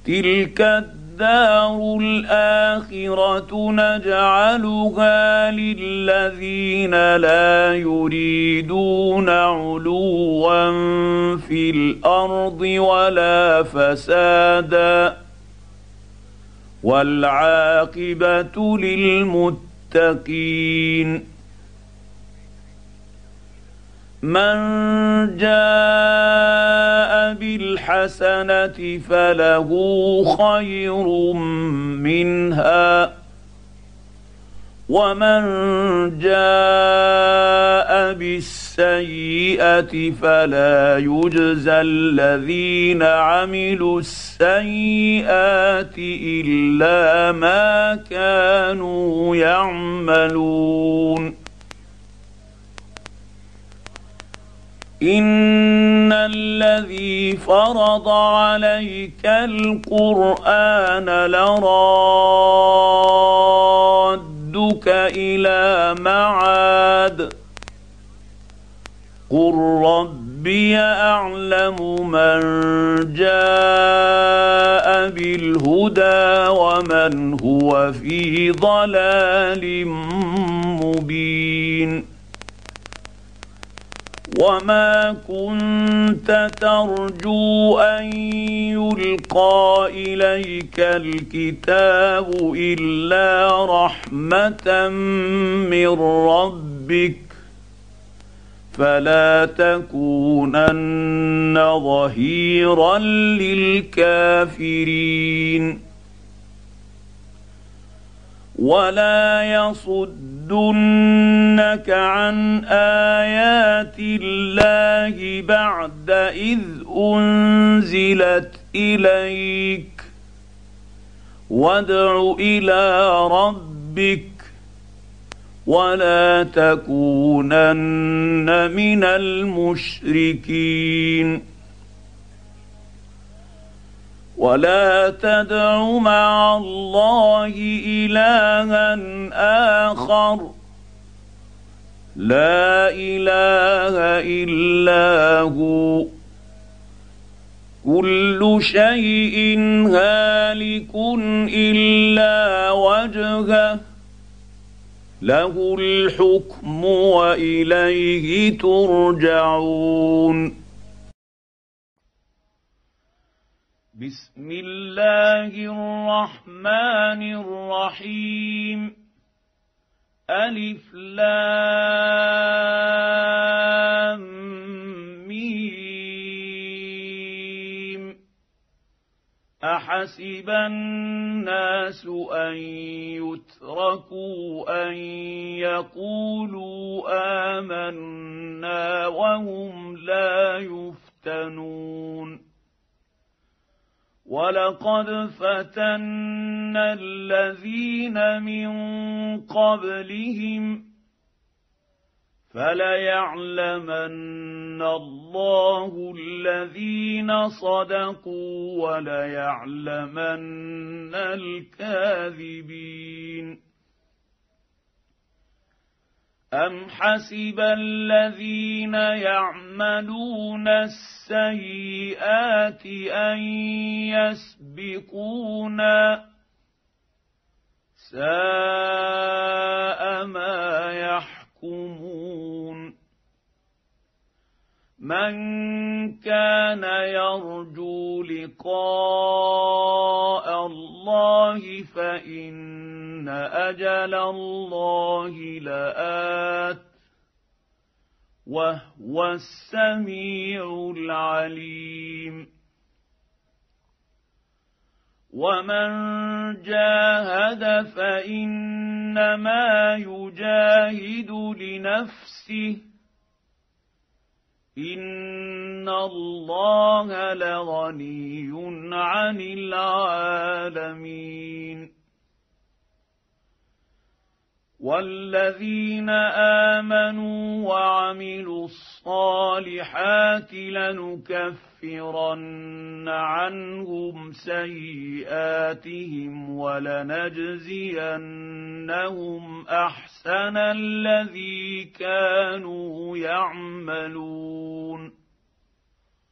تلك الدار الآخرة نجعلها للذين لا يريدون علوا في الأرض ولا فسادا والعاقبة للمتقين. من جاء بالحسنة فله خير منها ومن جاء بالسيئة فلا يجزى الذين عملوا السيئات إلا ما كانوا يعملون. إن الذي فرض عليك القرآن لرادك إلى معاد قل ربي أعلم من جاء بالهدى ومن هو في ضلال مبين. وما كنت ترجو أن يلقى إليك الكتاب إلا رحمة من ربك فلا تكونن ظهيرا للكافرين. ولا يصدنك عن آيات الله بعد إذ أنزلت إليك وادع إلى ربك ولا تكونن من المشركين. ولا تدع مع الله إلها آخر لا إله إلا هو كل شيء هالك إلا وجهه له الحكم وإليه ترجعون. بسم الله الرحمن الرحيم. ألف لام ميم. أحسب الناس أن يتركوا أن يقولوا آمنا وهم لا يفتنون. ولقد فتنا الذين من قبلهم فليعلمن الله الذين صدقوا وليعلمن الكاذبين. أم حسب الذين يعملون السيئات أن يسبقونا ساء ما يحكمون. من كان يرجو لقاء الله فإن أجل الله لآت وهو السميع العليم. ومن جاهد فإنما يجاهد لنفسه إن الله لغني عن العالمين. والذين آمنوا وعملوا الصالحات لنكفرن عنهم سيئاتهم ولنجزينهم أحسن الذي كانوا يعملون.